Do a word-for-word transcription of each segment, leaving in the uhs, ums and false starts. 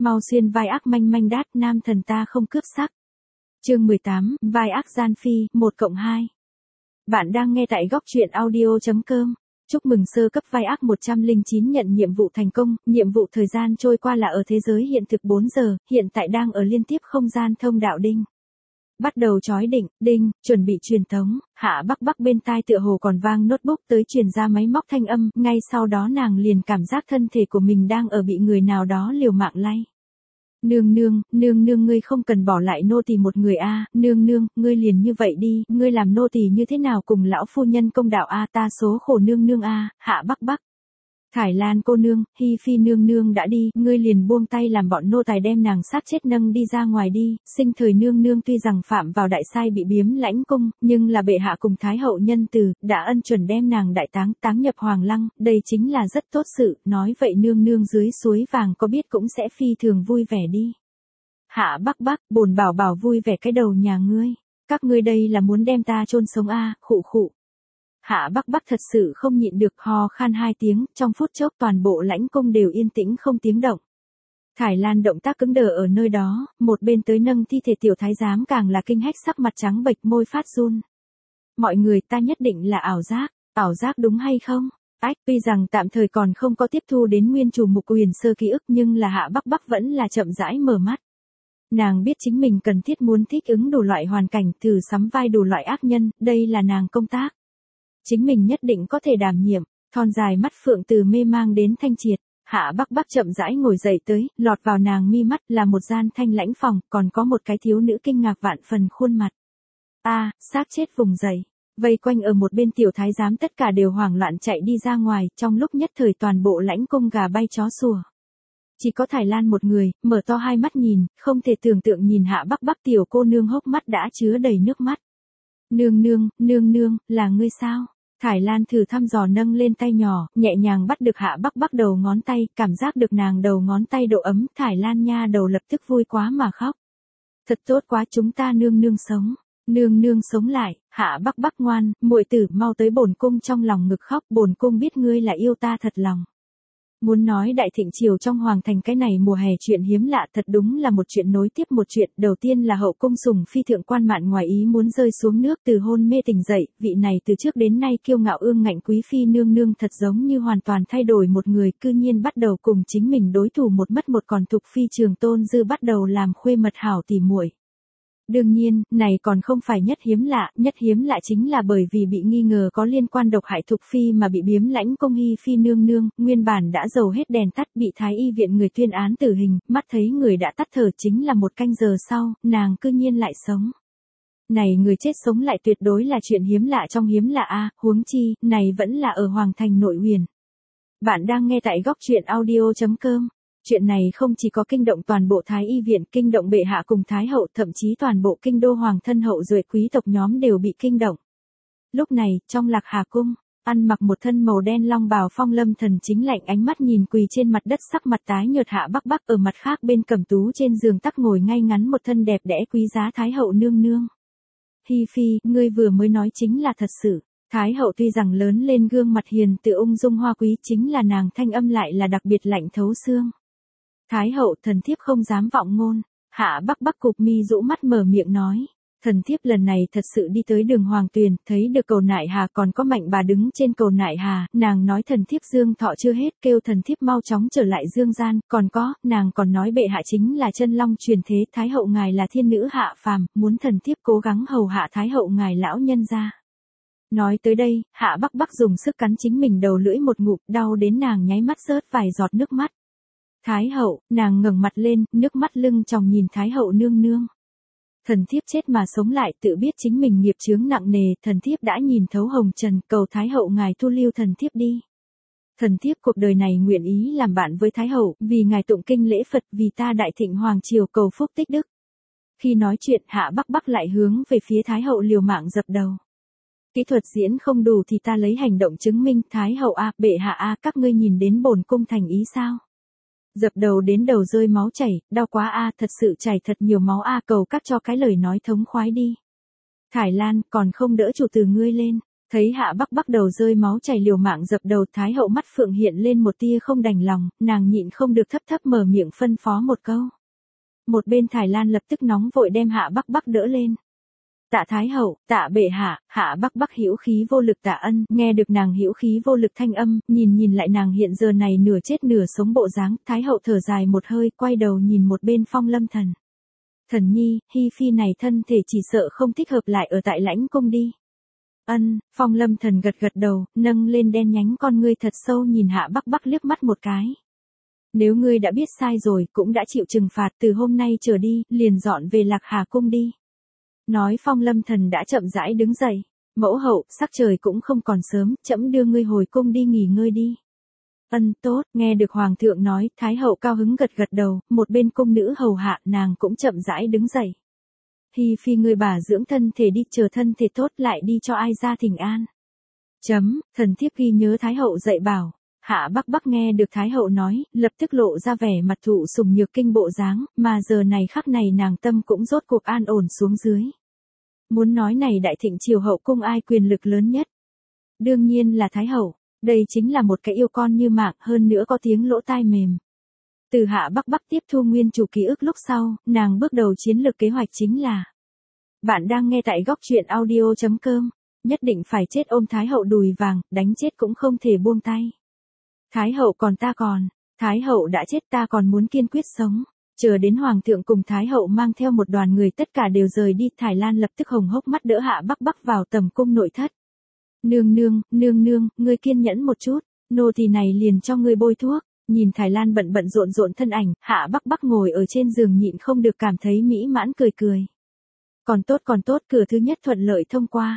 Mau xuyên vai ác manh manh đát, nam thần ta không cướp sắc. Chương mười tám, vai ác gian phi, một cộng hai. Bạn đang nghe tại góc truyện audio chấm com. Chúc mừng sơ cấp vai ác một trăm lẻ chín nhận nhiệm vụ thành công, nhiệm vụ thời gian trôi qua là ở thế giới hiện thực bốn giờ, hiện tại đang ở liên tiếp không gian thông đạo đinh. Bắt đầu chói định, đinh, chuẩn bị truyền tống, Hạ Bắc Bắc bên tai tựa hồ còn vang notebook tới truyền ra máy móc thanh âm, ngay sau đó nàng liền cảm giác thân thể của mình đang ở bị người nào đó liều mạng lay. Nương nương, nương nương ngươi không cần bỏ lại nô tỳ một người a, nương nương, ngươi liền như vậy đi, ngươi làm nô tỳ như thế nào cùng lão phu nhân công đạo a, ta số khổ nương nương a, Hạ Bắc Bắc. Thải Lan cô nương, Hi Phi nương nương đã đi, ngươi liền buông tay làm bọn nô tài đem nàng sát chết nâng đi ra ngoài đi, sinh thời nương nương tuy rằng phạm vào đại sai bị biếm lãnh cung, nhưng là bệ hạ cùng thái hậu nhân từ, đã ân chuẩn đem nàng đại táng, táng nhập hoàng lăng, đây chính là rất tốt sự, nói vậy nương nương dưới suối vàng có biết cũng sẽ phi thường vui vẻ đi. Hạ Bắc Bắc, bổn bảo bảo vui vẻ cái đầu nhà ngươi, các ngươi đây là muốn đem ta chôn sống a, khụ khụ. Hạ Bắc Bắc thật sự không nhịn được ho khan hai tiếng, trong phút chốc toàn bộ lãnh cung đều yên tĩnh không tiếng động. Thải Lan động tác cứng đờ ở nơi đó, một bên tới nâng thi thể tiểu thái giám càng là kinh hách sắc mặt trắng bệch môi phát run. Mọi người ta nhất định là ảo giác, ảo giác đúng hay không? Ách, tuy rằng tạm thời còn không có tiếp thu đến nguyên chủ mục huyền sơ ký ức nhưng là Hạ Bắc Bắc vẫn là chậm rãi mở mắt. Nàng biết chính mình cần thiết muốn thích ứng đủ loại hoàn cảnh, thử sắm vai đủ loại ác nhân, đây là nàng công tác. Chính mình nhất định có thể đảm nhiệm, thon dài mắt phượng từ mê mang đến thanh triệt, Hạ Bắc Bắc chậm rãi ngồi dậy tới, lọt vào nàng mi mắt là một gian thanh lãnh phòng, còn có một cái thiếu nữ kinh ngạc vạn phần khuôn mặt. A, à, xác chết vùng dậy, vây quanh ở một bên tiểu thái giám tất cả đều hoảng loạn chạy đi ra ngoài, trong lúc nhất thời toàn bộ lãnh cung gà bay chó sủa. Chỉ có Thải Lan một người, mở to hai mắt nhìn, không thể tưởng tượng nhìn Hạ Bắc Bắc tiểu cô nương hốc mắt đã chứa đầy nước mắt. Nương nương, nương nương, là ngươi sao? Thải Lan thử thăm dò nâng lên tay nhỏ, nhẹ nhàng bắt được Hạ Bắc Bắc đầu ngón tay, cảm giác được nàng đầu ngón tay độ ấm, Thải Lan nha đầu lập tức vui quá mà khóc. Thật tốt quá, chúng ta nương nương sống, nương nương sống lại, Hạ Bắc Bắc ngoan, muội tử mau tới bổn cung trong lòng ngực khóc, bổn cung biết ngươi là yêu ta thật lòng. Muốn nói đại thịnh triều trong hoàng thành cái này mùa hè chuyện hiếm lạ thật đúng là một chuyện nối tiếp một chuyện, đầu tiên là hậu cung sủng phi thượng quan Mạn ngoài ý muốn rơi xuống nước từ hôn mê tỉnh dậy, vị này từ trước đến nay kiêu ngạo ương ngạnh quý phi nương nương thật giống như hoàn toàn thay đổi một người, cư nhiên bắt đầu cùng chính mình đối thủ một mất một còn Thục phi Trường Tôn Dư bắt đầu làm khuê mật hảo tỉ muội. Đương nhiên, này còn không phải nhất hiếm lạ, nhất hiếm lạ chính là bởi vì bị nghi ngờ có liên quan độc hại Thục phi mà bị biếm lãnh cung Hi Phi nương nương, nguyên bản đã dầu hết đèn tắt bị thái y viện người tuyên án tử hình, mắt thấy người đã tắt thở chính là một canh giờ sau, nàng cư nhiên lại sống. Này người chết sống lại tuyệt đối là chuyện hiếm lạ trong hiếm lạ a, huống chi, này vẫn là ở hoàng thành nội huyền. Bạn đang nghe tại góc truyện audio chấm com. Chuyện này không chỉ có kinh động toàn bộ Thái y viện, kinh động bệ hạ cùng Thái hậu, thậm chí toàn bộ kinh đô hoàng thân hậu duệ quý tộc nhóm đều bị kinh động. Lúc này, trong Lạc Hà cung, ăn mặc một thân màu đen long bào Phong Lâm Thần chính lạnh ánh mắt nhìn quỳ trên mặt đất sắc mặt tái nhợt Hạ Bắc Bắc, ở mặt khác bên cẩm tú trên giường tắc ngồi ngay ngắn một thân đẹp đẽ quý giá Thái hậu nương nương. Hi Phi, ngươi vừa mới nói chính là thật sự. Thái hậu tuy rằng lớn lên gương mặt hiền từ ung dung hoa quý, chính là nàng thanh âm lại là đặc biệt lạnh thấu xương. Thái hậu, thần thiếp không dám vọng ngôn. Hạ Bắc Bắc cụp mi rũ mắt mở miệng nói. Thần thiếp lần này thật sự đi tới đường Hoàng Tuyền, thấy được cầu nại hà còn có Mạnh bà đứng trên cầu nại hà, nàng nói thần thiếp dương thọ chưa hết, kêu thần thiếp mau chóng trở lại dương gian, còn có, nàng còn nói bệ hạ chính là chân long truyền thế, Thái hậu ngài là thiên nữ hạ phàm, muốn thần thiếp cố gắng hầu hạ Thái hậu ngài lão nhân gia. Nói tới đây, Hạ Bắc Bắc dùng sức cắn chính mình đầu lưỡi một ngụm, đau đến nàng nháy mắt rớt vài giọt nước mắt. Thái hậu, nàng ngẩng mặt lên, nước mắt lưng tròng nhìn Thái hậu nương nương. Thần thiếp chết mà sống lại, tự biết chính mình nghiệp chướng nặng nề, thần thiếp đã nhìn thấu hồng trần, cầu Thái hậu ngài thu lưu thần thiếp đi. Thần thiếp cuộc đời này nguyện ý làm bạn với Thái hậu, vì ngài tụng kinh lễ Phật, vì ta đại thịnh hoàng triều cầu phúc tích đức. Khi nói chuyện, Hạ Bắc Bắc lại hướng về phía Thái hậu liều mạng dập đầu. Kỹ thuật diễn không đủ thì ta lấy hành động chứng minh, Thái hậu a, bệ hạ a, các ngươi nhìn đến bổn cung thành ý sao? Dập đầu đến đầu rơi máu chảy, đau quá a, thật sự chảy thật nhiều máu a, cầu các cho cái lời nói thống khoái đi. Thải Lan, còn không đỡ chủ từ ngươi lên. Thấy Hạ Bắc Bắc đầu rơi máu chảy liều mạng dập đầu, Thái hậu mắt phượng hiện lên một tia không đành lòng, nàng nhịn không được thấp thấp mở miệng phân phó một câu. Một bên Thái Lan lập tức nóng vội đem Hạ Bắc Bắc đỡ lên. Tạ Thái hậu, tạ bệ hạ. Hạ Bắc Bắc hữu khí vô lực tạ ân, nghe được nàng hữu khí vô lực thanh âm, nhìn nhìn lại nàng hiện giờ này nửa chết nửa sống bộ dáng, Thái hậu thở dài một hơi, quay đầu nhìn một bên Phong Lâm Thần. Thần nhi, Hi phi này thân thể chỉ sợ không thích hợp lại ở tại Lãnh cung đi. Ân, Phong Lâm Thần gật gật đầu, nâng lên đen nhánh con ngươi thật sâu nhìn Hạ Bắc Bắc liếc mắt một cái. Nếu ngươi đã biết sai rồi, cũng đã chịu trừng phạt, từ hôm nay trở đi, liền dọn về Lạc Hà cung đi. Nói Phong Lâm Thần đã chậm rãi đứng dậy. Mẫu hậu, sắc trời cũng không còn sớm, trẫm đưa ngươi hồi cung đi nghỉ ngơi đi. Ân, tốt, nghe được Hoàng thượng nói, Thái hậu cao hứng gật gật đầu, một bên cung nữ hầu hạ, nàng cũng chậm rãi đứng dậy. Hi phi ngươi bà dưỡng thân thể đi, chờ thân thể tốt lại đi cho ai ra thỉnh an. Chấm, thần thiếp ghi nhớ Thái hậu dạy bảo. Hạ Bắc Bắc nghe được Thái hậu nói, lập tức lộ ra vẻ mặt thụ sủng nhược kinh bộ dáng, mà giờ này khắc này nàng tâm cũng rốt cuộc an ổn xuống dưới. Muốn nói này đại thịnh triều hậu cung ai quyền lực lớn nhất? Đương nhiên là Thái hậu, đây chính là một cái yêu con như mạng, hơn nữa có tiếng lỗ tai mềm. Từ Hạ Bắc Bắc tiếp thu nguyên chủ ký ức lúc sau, nàng bước đầu chiến lược kế hoạch chính là. Bạn đang nghe tại góc truyện audio chấm com, nhất định phải chết ôm Thái hậu đùi vàng, đánh chết cũng không thể buông tay. Thái hậu còn ta còn, Thái hậu đã chết ta còn muốn kiên quyết sống. Chờ đến Hoàng thượng cùng Thái hậu mang theo một đoàn người tất cả đều rời đi, Thái Lan lập tức hồng hốc mắt đỡ Hạ Bắc Bắc vào tầm cung nội thất. Nương nương, nương nương, ngươi kiên nhẫn một chút, nô tỳ này liền cho ngươi bôi thuốc. Nhìn Thái Lan bận bận rộn rộn thân ảnh, Hạ Bắc Bắc ngồi ở trên giường nhịn không được cảm thấy mỹ mãn cười cười. Còn tốt còn tốt, cửa thứ nhất thuận lợi thông qua.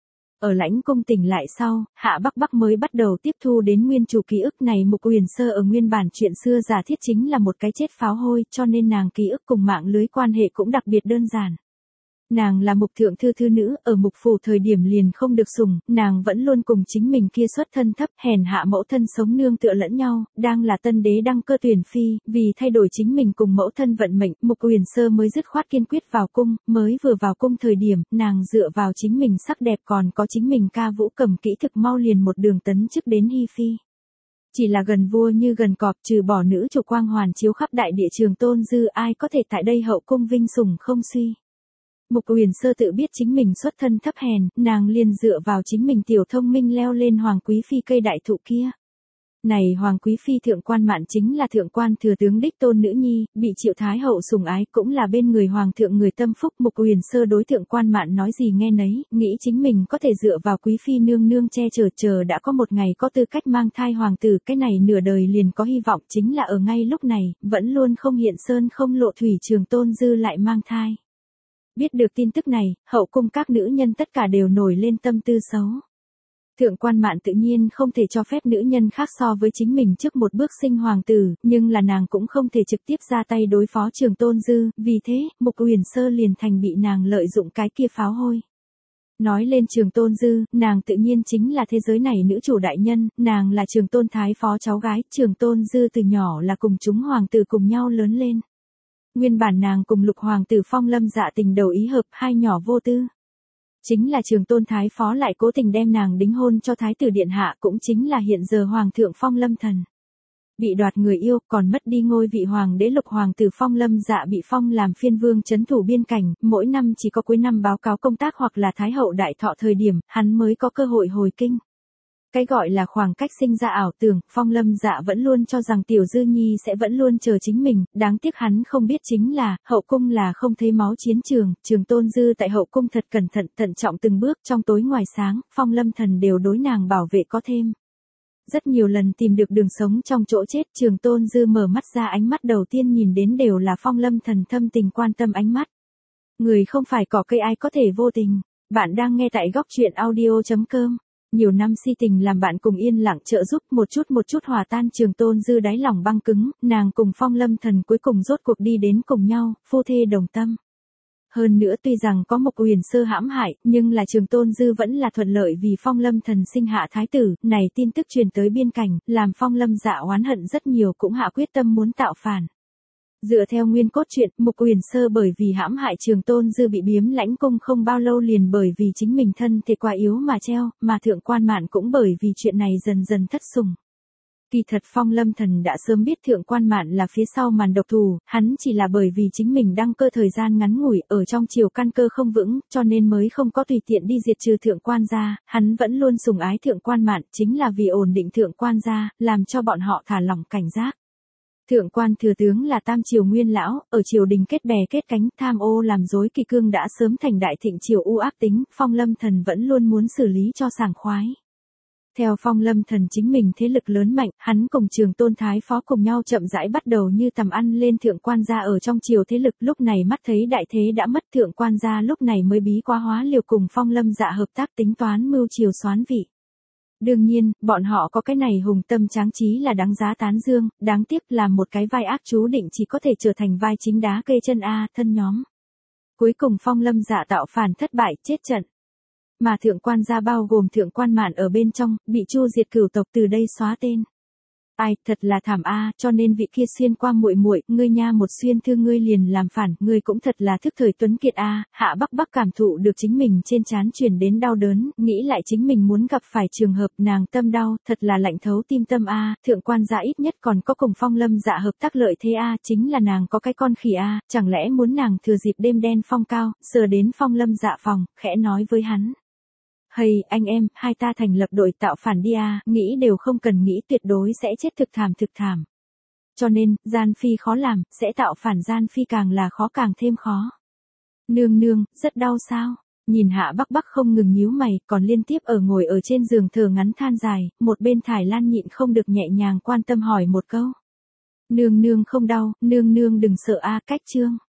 Ở Lãnh cung tỉnh lại sau, Hạ Bắc Bắc mới bắt đầu tiếp thu đến nguyên chủ ký ức này. Mục Uyển Sơ ở nguyên bản chuyện xưa giả thiết chính là một cái chết pháo hôi, cho nên nàng ký ức cùng mạng lưới quan hệ cũng đặc biệt đơn giản. Nàng là mục thượng thư thư nữ, ở mục phủ thời điểm liền không được sủng, nàng vẫn luôn cùng chính mình kia xuất thân thấp hèn hạ mẫu thân sống nương tựa lẫn nhau, đang là tân đế đăng cơ tuyển phi, vì thay đổi chính mình cùng mẫu thân vận mệnh, Mục Uyển Sơ mới dứt khoát kiên quyết vào cung, mới vừa vào cung thời điểm, nàng dựa vào chính mình sắc đẹp còn có chính mình ca vũ cầm kỹ thực mau liền một đường tấn chức đến Hi phi. Chỉ là gần vua như gần cọp, trừ bỏ nữ chủ quang hoàn chiếu khắp đại địa Trường Tôn Dư, ai có thể tại đây hậu cung vinh sủng không suy. Mục Uyển Sơ tự biết chính mình xuất thân thấp hèn, nàng liền dựa vào chính mình tiểu thông minh leo lên hoàng quý phi cây đại thụ kia. Này hoàng quý phi thượng quan Mạn chính là thượng quan thừa tướng đích tôn nữ nhi, bị Triệu Thái hậu sủng ái, cũng là bên người hoàng thượng người tâm phúc. Mục Uyển Sơ đối thượng quan Mạn nói gì nghe nấy, nghĩ chính mình có thể dựa vào quý phi nương nương che chở, chờ đã có một ngày có tư cách mang thai hoàng tử, cái này nửa đời liền có hy vọng. Chính là ở ngay lúc này, vẫn luôn không hiện sơn không lộ thủy Trường Tôn Dư lại mang thai. Biết được tin tức này, hậu cung các nữ nhân tất cả đều nổi lên tâm tư xấu. Thượng quan Mạn tự nhiên không thể cho phép nữ nhân khác so với chính mình trước một bước sinh hoàng tử, nhưng là nàng cũng không thể trực tiếp ra tay đối phó Trường Tôn Dư, vì thế, Mục Uyển Sơ liền thành bị nàng lợi dụng cái kia pháo hôi. Nói lên Trường Tôn Dư, nàng tự nhiên chính là thế giới này nữ chủ đại nhân, nàng là Trường Tôn Thái phó cháu gái, Trường Tôn Dư từ nhỏ là cùng chúng hoàng tử cùng nhau lớn lên. Nguyên bản nàng cùng lục hoàng tử Phong Lâm Dạ tình đầu ý hợp, hai nhỏ vô tư. Chính là Trường Tôn Thái phó lại cố tình đem nàng đính hôn cho Thái tử điện hạ, cũng chính là hiện giờ Hoàng thượng Phong Lâm Thần. Bị đoạt người yêu, còn mất đi ngôi vị hoàng đế, lục hoàng tử Phong Lâm Dạ bị phong làm phiên vương trấn thủ biên cảnh, mỗi năm chỉ có cuối năm báo cáo công tác hoặc là Thái hậu đại thọ thời điểm, hắn mới có cơ hội hồi kinh. Cái gọi là khoảng cách sinh ra ảo tưởng, Phong Lâm Dạ vẫn luôn cho rằng Tiểu Dư Nhi sẽ vẫn luôn chờ chính mình, đáng tiếc hắn không biết chính là, hậu cung là không thấy máu chiến trường, Trường Tôn Dư tại hậu cung thật cẩn thận, thận trọng từng bước, trong tối ngoài sáng, Phong Lâm Thần đều đối nàng bảo vệ có thêm. Rất nhiều lần tìm được đường sống trong chỗ chết, Trường Tôn Dư mở mắt ra, ánh mắt đầu tiên nhìn đến đều là Phong Lâm Thần thâm tình quan tâm ánh mắt. Người không phải cỏ cây ai có thể vô tình. Bạn đang nghe tại góc truyện audio chấm com. Nhiều năm si tình làm bạn cùng yên lặng trợ giúp, một chút một chút hòa tan Trường Tôn Dư đáy lòng băng cứng, nàng cùng Phong Lâm Thần cuối cùng rốt cuộc đi đến cùng nhau, phu thê đồng tâm. Hơn nữa tuy rằng có Mục Uyển Sơ hãm hại, nhưng là Trường Tôn Dư vẫn là thuận lợi vì Phong Lâm Thần sinh hạ thái tử, này tin tức truyền tới biên cảnh, làm Phong Lâm Dạ oán hận rất nhiều, cũng hạ quyết tâm muốn tạo phản. Dựa theo nguyên cốt truyện, Mục Uyển Sơ bởi vì hãm hại Trường Tôn Dư bị biếm lãnh cung không bao lâu liền bởi vì chính mình thân thể quá yếu mà treo, mà Thượng Quan Mạn cũng bởi vì chuyện này dần dần thất sủng. Kỳ thật Phong Lâm Thần đã sớm biết Thượng Quan Mạn là phía sau màn độc thủ, hắn chỉ là bởi vì chính mình đăng cơ thời gian ngắn ngủi ở trong triều căn cơ không vững, cho nên mới không có tùy tiện đi diệt trừ Thượng Quan gia, hắn vẫn luôn sủng ái Thượng Quan Mạn, chính là vì ổn định Thượng Quan gia, làm cho bọn họ thả lỏng cảnh giác. Thượng Quan thừa tướng là tam triều nguyên lão, ở triều đình kết bè kết cánh, tham ô làm dối kỳ cương đã sớm thành đại thịnh triều u ác tính, Phong Lâm Thần vẫn luôn muốn xử lý cho sảng khoái. Theo Phong Lâm Thần chính mình thế lực lớn mạnh, hắn cùng Trường Tôn Thái Phó cùng nhau chậm rãi bắt đầu như tầm ăn lên Thượng Quan gia ở trong triều thế lực, lúc này mắt thấy đại thế đã mất, Thượng Quan gia lúc này mới bí quá hóa liều cùng Phong Lâm Dạ hợp tác tính toán mưu triều soán vị. Đương nhiên, bọn họ có cái này hùng tâm tráng trí là đáng giá tán dương, đáng tiếc là một cái vai ác chú định chỉ có thể trở thành vai chính đá cây chân A thân nhóm. Cuối cùng Phong Lâm Dạ tạo phản thất bại, chết trận. Mà Thượng Quan gia bao gồm Thượng Quan Mạn ở bên trong, bị chu diệt cửu tộc từ đây xóa tên. Ai, thật là thảm a, cho nên vị kia xuyên qua muội muội, ngươi nha một xuyên thương ngươi liền làm phản, ngươi cũng thật là thức thời tuấn kiệt a. Hạ Bắc Bắc cảm thụ được chính mình trên trán truyền đến đau đớn, nghĩ lại chính mình muốn gặp phải trường hợp nàng tâm đau, thật là lạnh thấu tim tâm a. Thượng Quan gia ít nhất còn có cùng Phong Lâm Dạ hợp tác lợi thế a, chính là nàng có cái con khỉ a, chẳng lẽ muốn nàng thừa dịp đêm đen phong cao, sờ đến Phong Lâm Dạ phòng, khẽ nói với hắn. Hay, anh em, hai ta thành lập đội tạo phản đi à, nghĩ đều không cần nghĩ, tuyệt đối sẽ chết thực thảm thực thảm. Cho nên, gian phi khó làm, sẽ tạo phản gian phi càng là khó càng thêm khó. Nương nương, rất đau sao? Nhìn Hạ Bắc Bắc không ngừng nhíu mày, còn liên tiếp ở ngồi ở trên giường thở ngắn than dài, một bên Thải Lan nhịn không được nhẹ nhàng quan tâm hỏi một câu. Nương nương không đau, nương nương đừng sợ a, cách chương.